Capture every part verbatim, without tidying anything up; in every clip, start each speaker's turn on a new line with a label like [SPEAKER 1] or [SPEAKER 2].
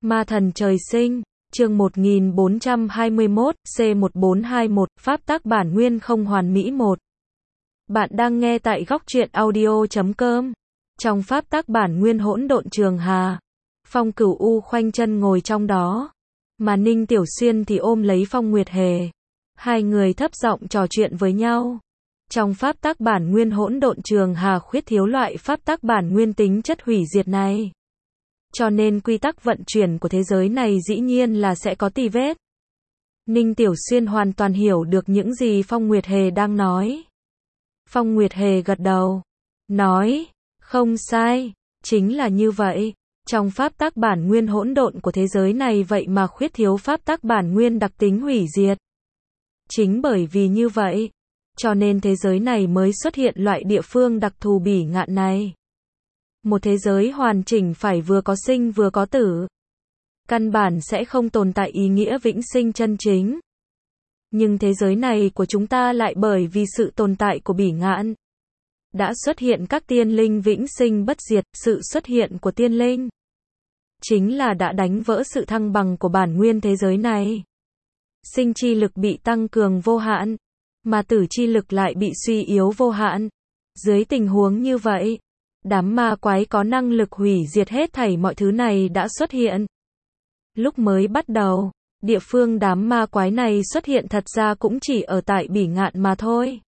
[SPEAKER 1] Ma thần trời sinh, chương một nghìn bốn trăm hai mươi mốt, C một bốn hai mốt, pháp tắc bản nguyên không hoàn mỹ một. Bạn đang nghe tại góc truyện audio chấm com. Trong pháp tắc bản nguyên hỗn độn trường hà, Phong Cửu U khoanh chân ngồi trong đó, mà Ninh Tiểu Xuyên thì ôm lấy Phong Nguyệt Hề. Hai người thấp giọng trò chuyện với nhau. Trong pháp tắc bản nguyên hỗn độn trường hà khuyết thiếu loại pháp tắc bản nguyên tính chất hủy diệt này. Cho nên quy tắc vận chuyển của thế giới này dĩ nhiên là sẽ có tì vết. Ninh Tiểu Xuyên hoàn toàn hiểu được những gì Phong Nguyệt Hề đang nói. Phong Nguyệt Hề gật đầu, nói, không sai, chính là như vậy. Trong pháp tắc bản nguyên hỗn độn của thế giới này vậy mà khuyết thiếu pháp tắc bản nguyên đặc tính hủy diệt. Chính bởi vì như vậy, cho nên thế giới này mới xuất hiện loại địa phương đặc thù bỉ ngạn này. Một thế giới hoàn chỉnh phải vừa có sinh vừa có tử. Căn bản sẽ không tồn tại ý nghĩa vĩnh sinh chân chính. Nhưng thế giới này của chúng ta lại bởi vì sự tồn tại của bỉ ngạn, đã xuất hiện các tiên linh vĩnh sinh bất diệt. Sự xuất hiện của tiên linh chính là đã đánh vỡ sự thăng bằng của bản nguyên thế giới này. Sinh chi lực bị tăng cường vô hạn, mà tử chi lực lại bị suy yếu vô hạn. Dưới tình huống như vậy, đám ma quái có năng lực hủy diệt hết thảy mọi thứ này đã xuất hiện. Lúc mới bắt đầu, địa phương đám ma quái này xuất hiện thật ra cũng chỉ ở tại bỉ ngạn mà thôi.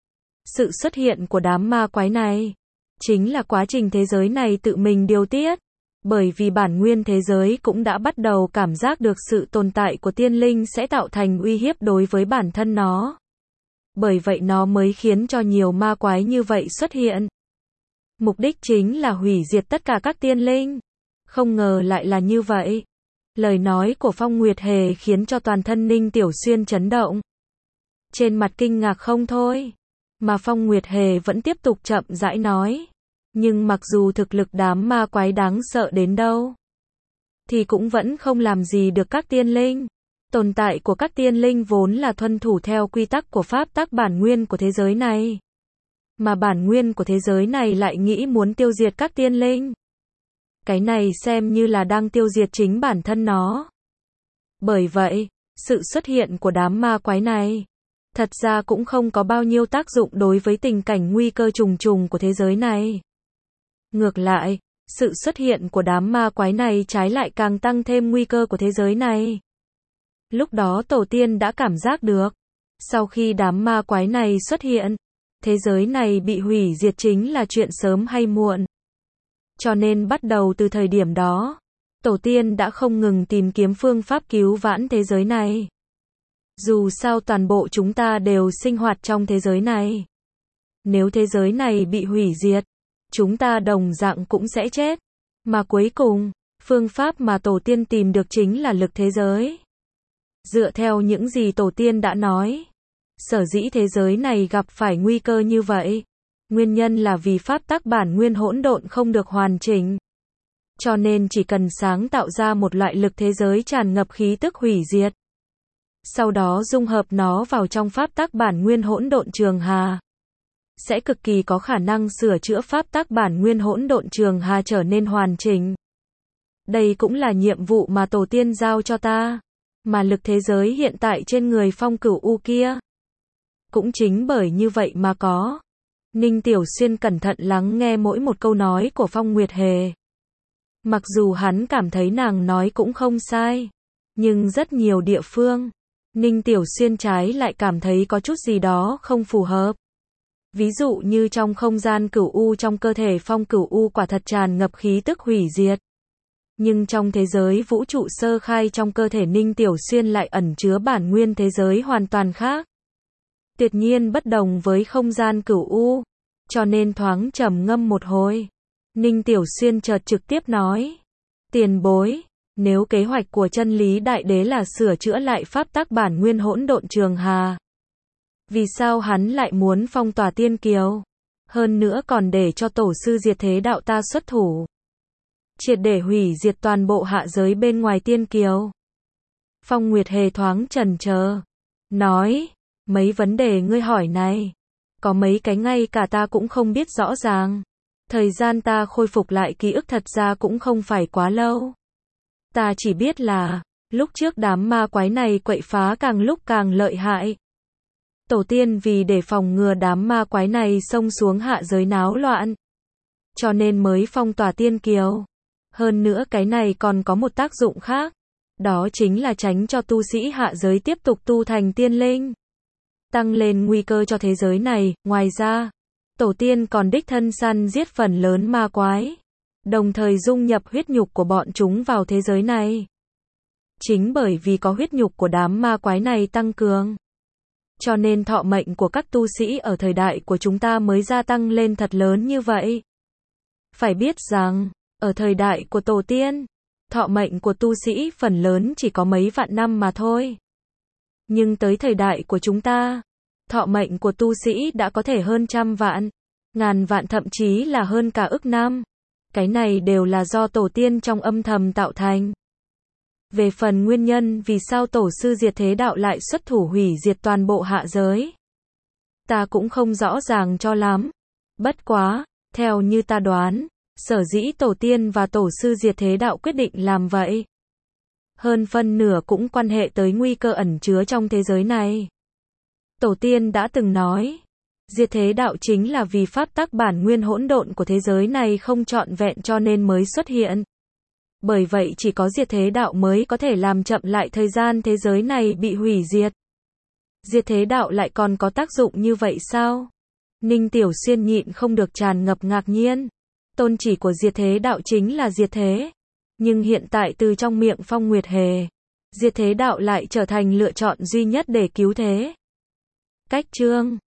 [SPEAKER 1] Sự xuất hiện của đám ma quái này chính là quá trình thế giới này tự mình điều tiết, bởi vì bản nguyên thế giới cũng đã bắt đầu cảm giác được sự tồn tại của tiên linh sẽ tạo thành uy hiếp đối với bản thân nó. Bởi vậy nó mới khiến cho nhiều ma quái như vậy xuất hiện. Mục đích chính là hủy diệt tất cả các tiên linh. Không ngờ lại là như vậy. Lời nói của Phong Nguyệt Hề khiến cho toàn thân Ninh Tiểu Xuyên chấn động. Trên mặt kinh ngạc không thôi. Mà Phong Nguyệt Hề vẫn tiếp tục chậm rãi nói. Nhưng mặc dù thực lực đám ma quái đáng sợ đến đâu, thì cũng vẫn không làm gì được các tiên linh. Tồn tại của các tiên linh vốn là tuân thủ theo quy tắc của pháp tắc bản nguyên của thế giới này. Mà bản nguyên của thế giới này lại nghĩ muốn tiêu diệt các tiên linh. Cái này xem như là đang tiêu diệt chính bản thân nó. Bởi vậy, sự xuất hiện của đám ma quái này thật ra cũng không có bao nhiêu tác dụng đối với tình cảnh nguy cơ trùng trùng của thế giới này. Ngược lại, sự xuất hiện của đám ma quái này trái lại càng tăng thêm nguy cơ của thế giới này. Lúc đó tổ tiên đã cảm giác được, sau khi đám ma quái này xuất hiện, thế giới này bị hủy diệt chính là chuyện sớm hay muộn. Cho nên bắt đầu từ thời điểm đó, tổ tiên đã không ngừng tìm kiếm phương pháp cứu vãn thế giới này. Dù sao toàn bộ chúng ta đều sinh hoạt trong thế giới này. Nếu thế giới này bị hủy diệt, chúng ta đồng dạng cũng sẽ chết. Mà cuối cùng, phương pháp mà tổ tiên tìm được chính là lực thế giới. Dựa theo những gì tổ tiên đã nói, sở dĩ thế giới này gặp phải nguy cơ như vậy, nguyên nhân là vì pháp tắc bản nguyên hỗn độn không được hoàn chỉnh. Cho nên chỉ cần sáng tạo ra một loại lực thế giới tràn ngập khí tức hủy diệt, sau đó dung hợp nó vào trong pháp tắc bản nguyên hỗn độn trường hà, sẽ cực kỳ có khả năng sửa chữa pháp tắc bản nguyên hỗn độn trường hà trở nên hoàn chỉnh. Đây cũng là nhiệm vụ mà tổ tiên giao cho ta. Mà lực thế giới hiện tại trên người Phong Cửu U kia, cũng chính bởi như vậy mà có. Ninh Tiểu Xuyên cẩn thận lắng nghe mỗi một câu nói của Phong Nguyệt Hề. Mặc dù hắn cảm thấy nàng nói cũng không sai, nhưng rất nhiều địa phương, Ninh Tiểu Xuyên trái lại cảm thấy có chút gì đó không phù hợp. Ví dụ như trong không gian Cửu U trong cơ thể Phong Cửu U quả thật tràn ngập khí tức hủy diệt. Nhưng trong thế giới vũ trụ sơ khai trong cơ thể Ninh Tiểu Xuyên lại ẩn chứa bản nguyên thế giới hoàn toàn khác. Tuyệt nhiên bất đồng với không gian Cửu U. Cho nên thoáng trầm ngâm một hồi, Ninh Tiểu Xuyên chợt trực tiếp nói. Tiền bối, nếu kế hoạch của chân lý đại đế là sửa chữa lại pháp tắc bản nguyên hỗn độn trường hà, vì sao hắn lại muốn phong tỏa tiên kiều? Hơn nữa còn để cho tổ sư diệt thế đạo ta xuất thủ, triệt để hủy diệt toàn bộ hạ giới bên ngoài tiên kiều. Phong Nguyệt Hề thoáng chần chờ, nói, mấy vấn đề ngươi hỏi này, có mấy cái ngay cả ta cũng không biết rõ ràng. Thời gian ta khôi phục lại ký ức thật ra cũng không phải quá lâu. Ta chỉ biết là, lúc trước đám ma quái này quậy phá càng lúc càng lợi hại. Tổ tiên vì để phòng ngừa đám ma quái này xông xuống hạ giới náo loạn, cho nên mới phong tỏa tiên kiều. Hơn nữa cái này còn có một tác dụng khác, đó chính là tránh cho tu sĩ hạ giới tiếp tục tu thành tiên linh, tăng lên nguy cơ cho thế giới này. Ngoài ra, tổ tiên còn đích thân săn giết phần lớn ma quái, đồng thời dung nhập huyết nhục của bọn chúng vào thế giới này. Chính bởi vì có huyết nhục của đám ma quái này tăng cường, cho nên thọ mệnh của các tu sĩ ở thời đại của chúng ta mới gia tăng lên thật lớn như vậy. Phải biết rằng, ở thời đại của tổ tiên, thọ mệnh của tu sĩ phần lớn chỉ có mấy vạn năm mà thôi. Nhưng tới thời đại của chúng ta, thọ mệnh của tu sĩ đã có thể hơn trăm vạn, ngàn vạn, thậm chí là hơn cả ức năm. Cái này đều là do tổ tiên trong âm thầm tạo thành. Về phần nguyên nhân vì sao tổ sư Diệt Thế Đạo lại xuất thủ hủy diệt toàn bộ hạ giới, ta cũng không rõ ràng cho lắm. Bất quá, theo như ta đoán, sở dĩ tổ tiên và tổ sư Diệt Thế Đạo quyết định làm vậy, hơn phân nửa cũng quan hệ tới nguy cơ ẩn chứa trong thế giới này. Tổ tiên đã từng nói, Diệt Thế Đạo chính là vì pháp tắc bản nguyên hỗn độn của thế giới này không trọn vẹn cho nên mới xuất hiện. Bởi vậy chỉ có Diệt Thế Đạo mới có thể làm chậm lại thời gian thế giới này bị hủy diệt. Diệt Thế Đạo lại còn có tác dụng như vậy sao? Ninh Tiểu Xuyên nhịn không được tràn ngập ngạc nhiên. Tôn chỉ của Diệt Thế Đạo chính là diệt thế. Nhưng hiện tại từ trong miệng Phong Nguyệt Hề, Diệt Thế Đạo lại trở thành lựa chọn duy nhất để cứu thế. Cách chương